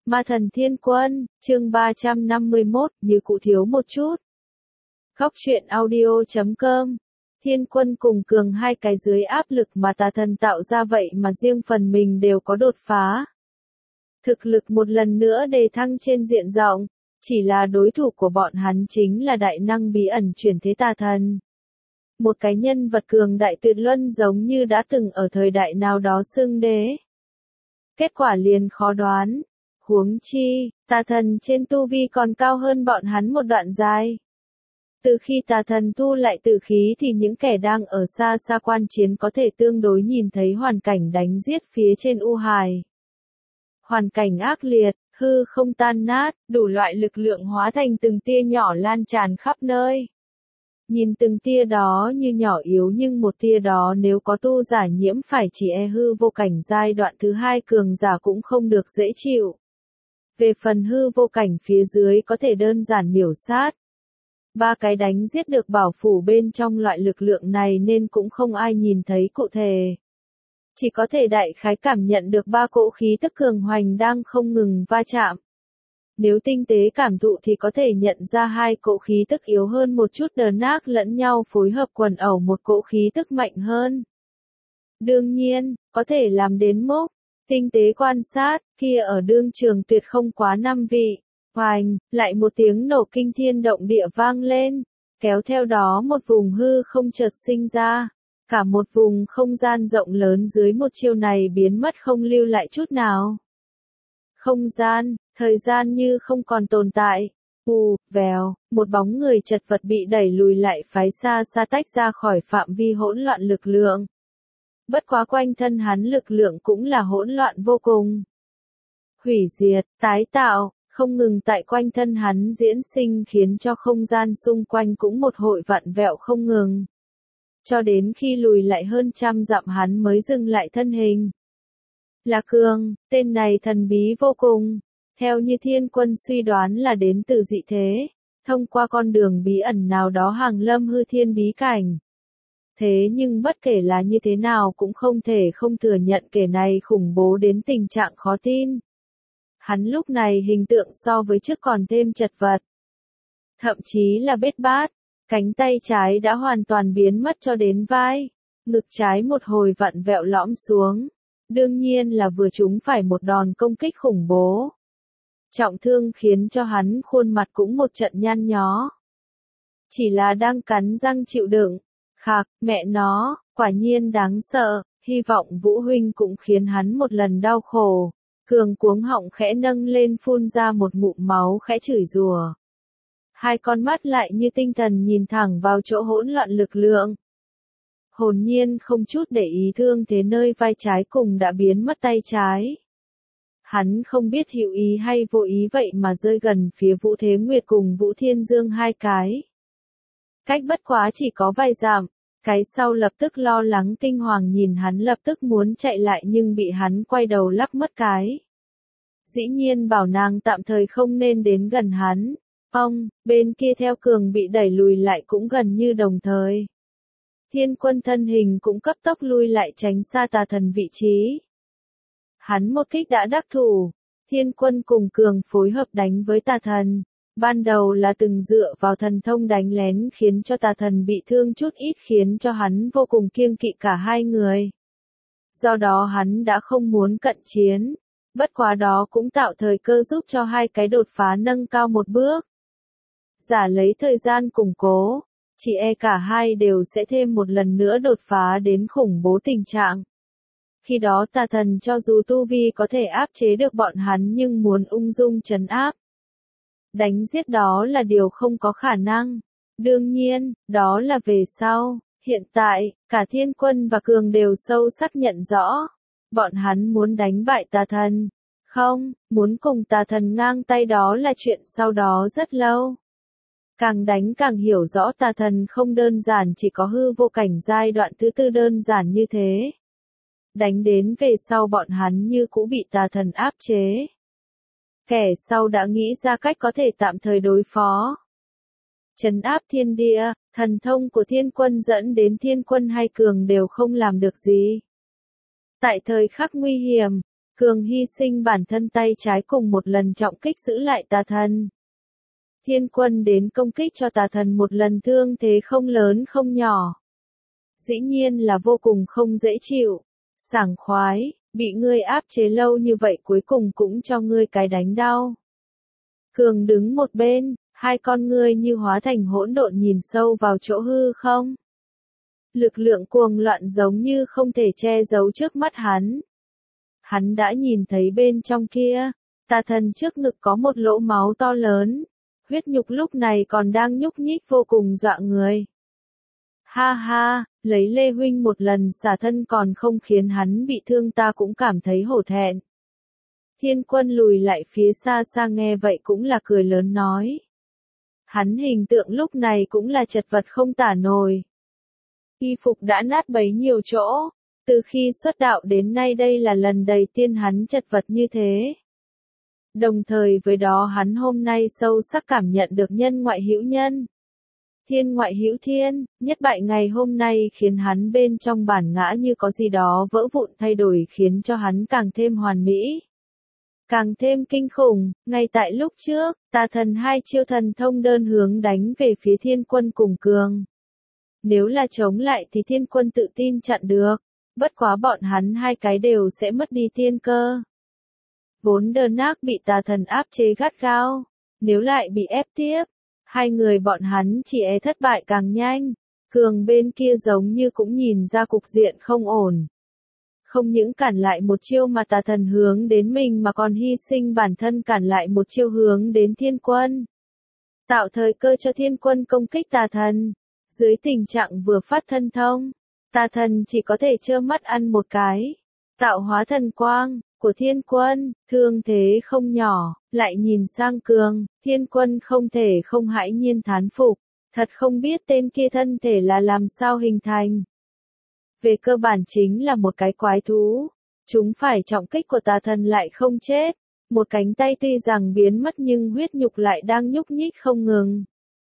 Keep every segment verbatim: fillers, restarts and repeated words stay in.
Ma thần thiên quân, chương ba trăm năm mươi mốt, như cụ thiếu một chút. Góc truyện audio chấm com. Thiên quân cùng cường hai cái dưới áp lực mà tà thần tạo ra vậy mà riêng phần mình đều có đột phá. Thực lực một lần nữa đề thăng trên diện rộng, chỉ là đối thủ của bọn hắn chính là đại năng bí ẩn chuyển thế tà thần. Một cái nhân vật cường đại tuyệt luân giống như đã từng ở thời đại nào đó xưng đế. Kết quả liền khó đoán. Huống chi, tà thần trên tu vi còn cao hơn bọn hắn một đoạn dài. Từ khi tà thần thu lại tử khí thì những kẻ đang ở xa xa quan chiến có thể tương đối nhìn thấy hoàn cảnh đánh giết phía trên U Hải. Hoàn cảnh ác liệt, hư không tan nát, đủ loại lực lượng hóa thành từng tia nhỏ lan tràn khắp nơi. Nhìn từng tia đó như nhỏ yếu nhưng một tia đó nếu có tu giả nhiễm phải chỉ e hư vô cảnh giai đoạn thứ hai cường giả cũng không được dễ chịu. Về phần hư vô cảnh phía dưới có thể đơn giản miểu sát. Ba cái đánh giết được bảo phủ bên trong loại lực lượng này nên cũng không ai nhìn thấy cụ thể. Chỉ có thể đại khái cảm nhận được ba cỗ khí tức cường hoành đang không ngừng va chạm. Nếu tinh tế cảm thụ thì có thể nhận ra hai cỗ khí tức yếu hơn một chút đờ nác lẫn nhau phối hợp quần ẩu một cỗ khí tức mạnh hơn. Đương nhiên, có thể làm đến mức tinh tế quan sát, kia ở đương trường tuyệt không quá năm vị. Hoành, lại một tiếng nổ kinh thiên động địa vang lên, kéo theo đó một vùng hư không chợt sinh ra. Cả một vùng không gian rộng lớn dưới một chiêu này biến mất không lưu lại chút nào. Không gian, thời gian như không còn tồn tại. Ù, vèo, một bóng người chật vật bị đẩy lùi lại phái xa xa tách ra khỏi phạm vi hỗn loạn lực lượng. Bất quá quanh thân hắn lực lượng cũng là hỗn loạn vô cùng. Hủy diệt, tái tạo, không ngừng tại quanh thân hắn diễn sinh khiến cho không gian xung quanh cũng một hội vặn vẹo không ngừng. Cho đến khi lùi lại hơn trăm dặm hắn mới dừng lại thân hình. Là Cường, tên này thần bí vô cùng. Theo như thiên quân suy đoán là đến từ dị thế, thông qua con đường bí ẩn nào đó hàng lâm hư thiên bí cảnh. Thế nhưng bất kể là như thế nào cũng không thể không thừa nhận kẻ này khủng bố đến tình trạng khó tin. Hắn lúc này hình tượng so với trước còn thêm chật vật. Thậm chí là bết bát, cánh tay trái đã hoàn toàn biến mất cho đến vai, ngực trái một hồi vặn vẹo lõm xuống. Đương nhiên là vừa trúng phải một đòn công kích khủng bố. Trọng thương khiến cho hắn khuôn mặt cũng một trận nhăn nhó. Chỉ là đang cắn răng chịu đựng. Khạc, mẹ nó, quả nhiên đáng sợ, hy vọng Vũ Huynh cũng khiến hắn một lần đau khổ. Cường cuống họng khẽ nâng lên phun ra một ngụm máu khẽ chửi rủa. Hai con mắt lại như tinh thần nhìn thẳng vào chỗ hỗn loạn lực lượng. Hồn nhiên không chút để ý thương thế nơi vai trái cùng đã biến mất tay trái. Hắn không biết hữu ý hay vô ý vậy mà rơi gần phía Vũ Thế Nguyệt cùng Vũ Thiên Dương hai cái. Cách bất quá chỉ có vài dặm, cái sau lập tức lo lắng kinh hoàng nhìn hắn lập tức muốn chạy lại nhưng bị hắn quay đầu lắp mất cái. Dĩ nhiên bảo nàng tạm thời không nên đến gần hắn. Ông, bên kia theo Cường bị đẩy lùi lại cũng gần như đồng thời. Thiên quân thân hình cũng cấp tốc lui lại tránh xa tà thần vị trí. Hắn một kích đã đắc thủ, thiên quân cùng Cường phối hợp đánh với tà thần. Ban đầu là từng dựa vào thần thông đánh lén khiến cho tà thần bị thương chút ít khiến cho hắn vô cùng kiêng kỵ cả hai người. Do đó hắn đã không muốn cận chiến, bất quá đó cũng tạo thời cơ giúp cho hai cái đột phá nâng cao một bước. Giả lấy thời gian củng cố, chỉ e cả hai đều sẽ thêm một lần nữa đột phá đến khủng bố tình trạng. Khi đó tà thần cho dù tu vi có thể áp chế được bọn hắn nhưng muốn ung dung trấn áp. Đánh giết đó là điều không có khả năng. Đương nhiên, đó là về sau. Hiện tại, cả thiên quân và Cường đều sâu sắc nhận rõ. Bọn hắn muốn đánh bại tà thần. Không, muốn cùng tà thần ngang tay đó là chuyện sau đó rất lâu. Càng đánh càng hiểu rõ tà thần không đơn giản chỉ có hư vô cảnh giai đoạn thứ tư đơn giản như thế. Đánh đến về sau bọn hắn như cũ bị tà thần áp chế. Kẻ sau đã nghĩ ra cách có thể tạm thời đối phó. Trấn áp thiên địa, thần thông của thiên quân dẫn đến thiên quân hay Cường đều không làm được gì. Tại thời khắc nguy hiểm, Cường hy sinh bản thân tay trái cùng một lần trọng kích giữ lại tà thần. Thiên quân đến công kích cho tà thần một lần thương thế không lớn không nhỏ. Dĩ nhiên là vô cùng không dễ chịu. Sảng khoái, bị ngươi áp chế lâu như vậy cuối cùng cũng cho ngươi cái đánh đau. Cường đứng một bên, hai con ngươi như hóa thành hỗn độn nhìn sâu vào chỗ hư không. Lực lượng cuồng loạn giống như không thể che giấu trước mắt hắn. Hắn đã nhìn thấy bên trong kia, tà thần trước ngực có một lỗ máu to lớn, huyết nhục lúc này còn đang nhúc nhích vô cùng dọa người. Ha ha, lấy Lê Huynh một lần xả thân còn không khiến hắn bị thương ta cũng cảm thấy hổ thẹn. Thiên quân lùi lại phía xa xa nghe vậy cũng là cười lớn nói. Hắn hình tượng lúc này cũng là chật vật không tả nổi. Y phục đã nát bấy nhiều chỗ, từ khi xuất đạo đến nay đây là lần đầu tiên hắn chật vật như thế. Đồng thời với đó hắn hôm nay sâu sắc cảm nhận được nhân ngoại hữu nhân. Thiên ngoại hữu thiên, nhất bại ngày hôm nay khiến hắn bên trong bản ngã như có gì đó vỡ vụn thay đổi khiến cho hắn càng thêm hoàn mỹ. Càng thêm kinh khủng, ngay tại lúc trước, tà thần hai chiêu thần thông đơn hướng đánh về phía thiên quân cùng cường. Nếu là chống lại thì thiên quân tự tin chặn được, bất quá bọn hắn hai cái đều sẽ mất đi thiên cơ. Vốn đơn ác bị tà thần áp chế gắt gao, nếu lại bị ép tiếp, hai người bọn hắn chỉ e thất bại càng nhanh. Cường bên kia giống như cũng nhìn ra cục diện không ổn. Không những cản lại một chiêu mà tà thần hướng đến mình mà còn hy sinh bản thân cản lại một chiêu hướng đến thiên quân. Tạo thời cơ cho thiên quân công kích tà thần. Dưới tình trạng vừa phát thân thông, tà thần chỉ có thể trơ mắt ăn một cái. Tạo hóa thần quang của thiên quân, thương thế không nhỏ, lại nhìn sang cường, thiên quân không thể không hãi nhiên thán phục. Thật không biết tên kia thân thể là làm sao hình thành. Về cơ bản chính là một cái quái thú. Chúng phải trọng kích của tà thần lại không chết. Một cánh tay tuy rằng biến mất nhưng huyết nhục lại đang nhúc nhích không ngừng.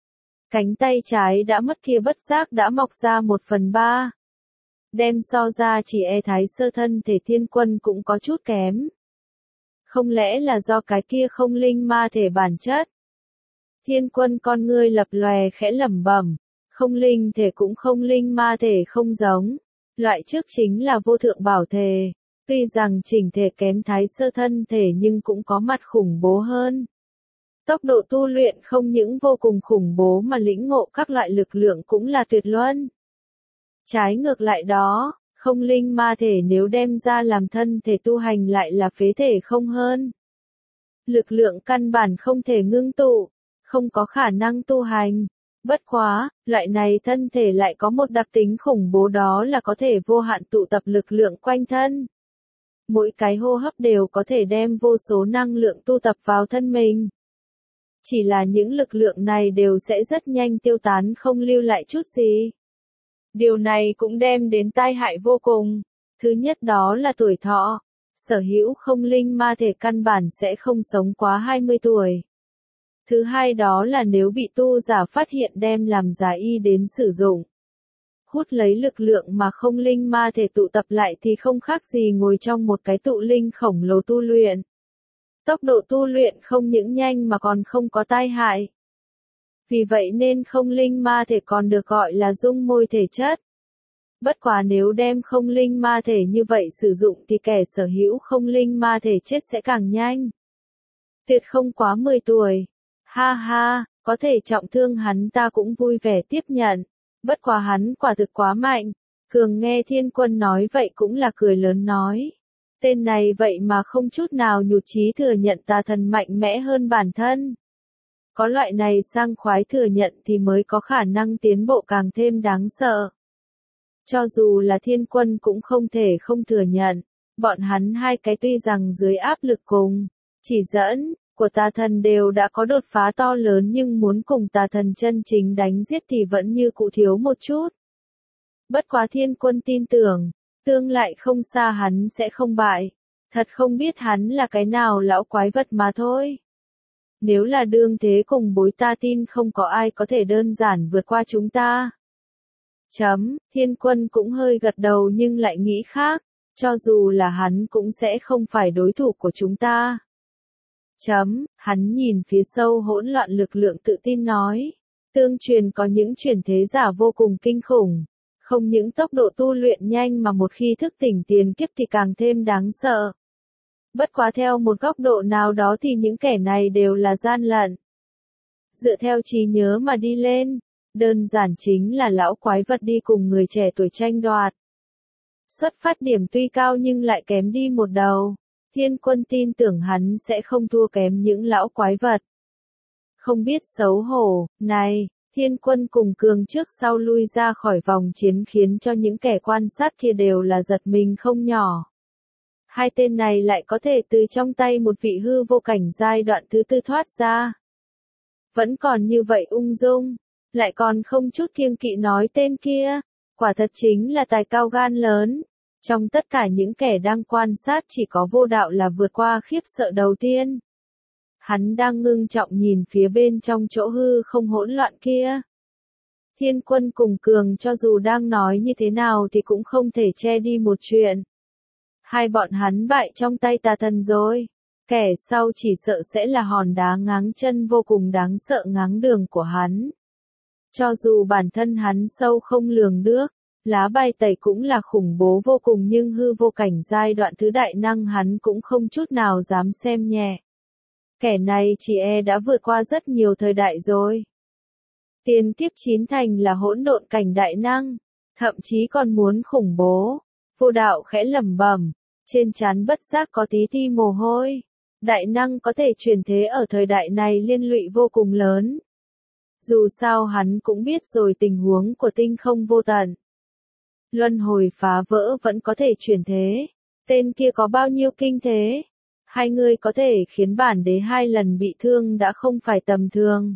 Cánh tay trái đã mất kia bất giác đã mọc ra một phần ba. Đem so ra chỉ e thái sơ thân thể thiên quân cũng có chút kém. Không lẽ là do cái kia không linh ma thể bản chất? Thiên quân con ngươi lập lòe khẽ lẩm bẩm, không linh thể cũng không linh ma thể không giống. Loại trước chính là vô thượng bảo thể, tuy rằng chỉnh thể kém thái sơ thân thể nhưng cũng có mặt khủng bố hơn. Tốc độ tu luyện không những vô cùng khủng bố mà lĩnh ngộ các loại lực lượng cũng là tuyệt luân. Trái ngược lại đó, không linh ma thể nếu đem ra làm thân thể tu hành lại là phế thể không hơn. Lực lượng căn bản không thể ngưng tụ, không có khả năng tu hành. Bất quá, loại này thân thể lại có một đặc tính khủng bố đó là có thể vô hạn tụ tập lực lượng quanh thân. Mỗi cái hô hấp đều có thể đem vô số năng lượng tu tập vào thân mình. Chỉ là những lực lượng này đều sẽ rất nhanh tiêu tán không lưu lại chút gì. Điều này cũng đem đến tai hại vô cùng. Thứ nhất đó là tuổi thọ. Sở hữu không linh ma thể căn bản sẽ không sống quá hai mươi tuổi. Thứ hai đó là nếu bị tu giả phát hiện đem làm giả y đến sử dụng. Hút lấy lực lượng mà không linh ma thể tụ tập lại thì không khác gì ngồi trong một cái tụ linh khổng lồ tu luyện. Tốc độ tu luyện không những nhanh mà còn không có tai hại. Vì vậy nên không linh ma thể còn được gọi là dung môi thể chất. Bất quá nếu đem không linh ma thể như vậy sử dụng thì kẻ sở hữu không linh ma thể chết sẽ càng nhanh. Tuyệt không quá mười tuổi. Ha ha, có thể trọng thương hắn ta cũng vui vẻ tiếp nhận. Bất quá hắn quả thực quá mạnh. Cường nghe thiên quân nói vậy cũng là cười lớn nói. Tên này vậy mà không chút nào nhụt chí thừa nhận tà thần mạnh mẽ hơn bản thân. Có loại này sang khoái thừa nhận thì mới có khả năng tiến bộ càng thêm đáng sợ. Cho dù là thiên quân cũng không thể không thừa nhận. Bọn hắn hai cái tuy rằng dưới áp lực cùng, chỉ dẫn của tà thần đều đã có đột phá to lớn nhưng muốn cùng tà thần chân chính đánh giết thì vẫn như cũ thiếu một chút. Bất quá thiên quân tin tưởng, tương lại không xa hắn sẽ không bại. Thật không biết hắn là cái nào lão quái vật mà thôi. Nếu là đương thế cùng bối ta tin không có ai có thể đơn giản vượt qua chúng ta. Chấm, thiên quân cũng hơi gật đầu nhưng lại nghĩ khác. Cho dù là hắn cũng sẽ không phải đối thủ của chúng ta. Chấm, hắn nhìn phía sâu hỗn loạn lực lượng tự tin nói. Tương truyền có những chuyển thế giả vô cùng kinh khủng. Không những tốc độ tu luyện nhanh mà một khi thức tỉnh tiền kiếp thì càng thêm đáng sợ. Bất quá theo một góc độ nào đó thì những kẻ này đều là gian lận. Dựa theo trí nhớ mà đi lên, đơn giản chính là lão quái vật đi cùng người trẻ tuổi tranh đoạt. Xuất phát điểm tuy cao nhưng lại kém đi một đầu. Thiên Quân tin tưởng hắn sẽ không thua kém những lão quái vật. Không biết xấu hổ, này, Thiên Quân cùng Cường trước sau lui ra khỏi vòng chiến khiến cho những kẻ quan sát kia đều là giật mình không nhỏ. Hai tên này lại có thể từ trong tay một vị hư vô cảnh giai đoạn thứ tư thoát ra. Vẫn còn như vậy ung dung, lại còn không chút kiêng kỵ nói tên kia, quả thật chính là tài cao gan lớn. Trong tất cả những kẻ đang quan sát chỉ có Vô Đạo là vượt qua khiếp sợ đầu tiên. Hắn đang ngưng trọng nhìn phía bên trong chỗ hư không hỗn loạn kia. Thiên Quân cùng Cường cho dù đang nói như thế nào thì cũng không thể che đi một chuyện. Hai bọn hắn bại trong tay tà thần rồi. Kẻ sau chỉ sợ sẽ là hòn đá ngáng chân vô cùng đáng sợ ngáng đường của hắn. Cho dù bản thân hắn sâu không lường được, lá bài tẩy cũng là khủng bố vô cùng nhưng hư vô cảnh giai đoạn thứ đại năng hắn cũng không chút nào dám xem nhẹ. Kẻ này chỉ e đã vượt qua rất nhiều thời đại rồi. Tiền kiếp chín thành là hỗn độn cảnh đại năng, thậm chí còn muốn khủng bố. Vô Đạo khẽ lẩm bẩm, trên trán bất giác có tí ti mồ hôi. Đại năng có thể chuyển thế ở thời đại này liên lụy vô cùng lớn. Dù sao hắn cũng biết rồi tình huống của tinh không vô tận. Luân hồi phá vỡ vẫn có thể chuyển thế. Tên kia có bao nhiêu kinh thế? Hai người có thể khiến bản đế hai lần bị thương đã không phải tầm thường.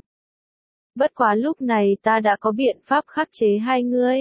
Bất quá lúc này ta đã có biện pháp khắc chế hai ngươi.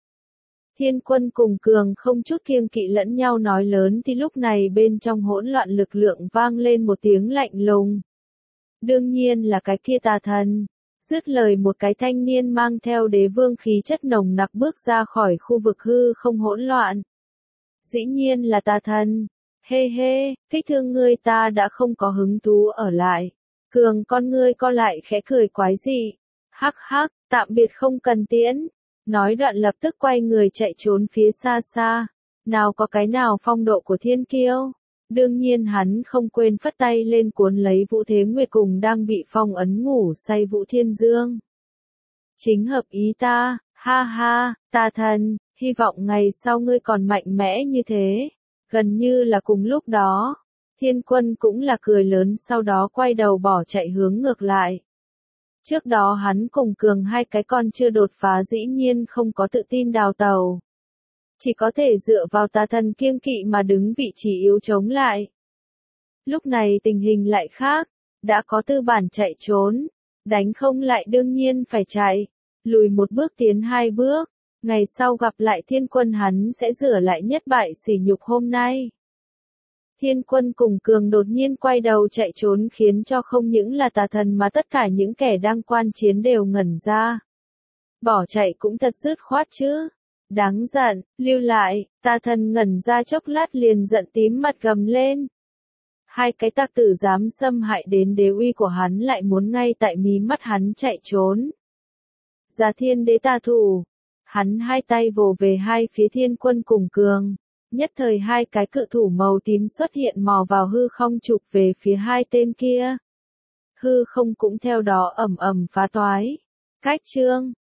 Thiên Quân cùng Cường không chút kiêng kỵ lẫn nhau nói lớn thì lúc này bên trong hỗn loạn lực lượng vang lên một tiếng lạnh lùng. Đương nhiên là cái kia tà thần. Dứt lời một cái thanh niên mang theo đế vương khí chất nồng nặc bước ra khỏi khu vực hư không hỗn loạn. Dĩ nhiên là tà thần. Hê hê, kích thương ngươi ta đã không có hứng thú ở lại. Cường con ngươi co lại khẽ cười quái dị. Hắc hắc, tạm biệt không cần tiễn. Nói đoạn lập tức quay người chạy trốn phía xa xa. Nào có cái nào phong độ của thiên kiêu. Đương nhiên hắn không quên phất tay lên cuốn lấy Vũ Thế Nguyệt cùng đang bị phong ấn ngủ say Vũ Thiên Dương. Chính hợp ý ta, ha ha, tà thần, hy vọng ngày sau ngươi còn mạnh mẽ như thế. Gần như là cùng lúc đó, Thiên Quân cũng là cười lớn sau đó quay đầu bỏ chạy hướng ngược lại. Trước đó hắn cùng Cường hai cái con chưa đột phá dĩ nhiên không có tự tin đào tàu. Chỉ có thể dựa vào tà thần kiêng kỵ mà đứng vị trí yếu chống lại. Lúc này tình hình lại khác, đã có tư bản chạy trốn, đánh không lại đương nhiên phải chạy, lùi một bước tiến hai bước, ngày sau gặp lại Thiên Quân hắn sẽ rửa lại nhất bại sỉ nhục hôm nay. Thiên Quân cùng Cường đột nhiên quay đầu chạy trốn khiến cho không những là tà thần mà tất cả những kẻ đang quan chiến đều ngẩn ra. Bỏ chạy cũng thật dứt khoát chứ. Đáng giận, lưu lại, tà thần ngẩn ra chốc lát liền giận tím mặt gầm lên. Hai cái tặc tử dám xâm hại đến đế uy của hắn lại muốn ngay tại mí mắt hắn chạy trốn. Già Thiên Đế tà thủ. Hắn hai tay vồ về hai phía Thiên Quân cùng Cường. Nhất thời hai cái cự thủ màu tím xuất hiện mò vào hư không chụp về phía hai tên kia. Hư không cũng theo đó ầm ầm phá toái. Cách chương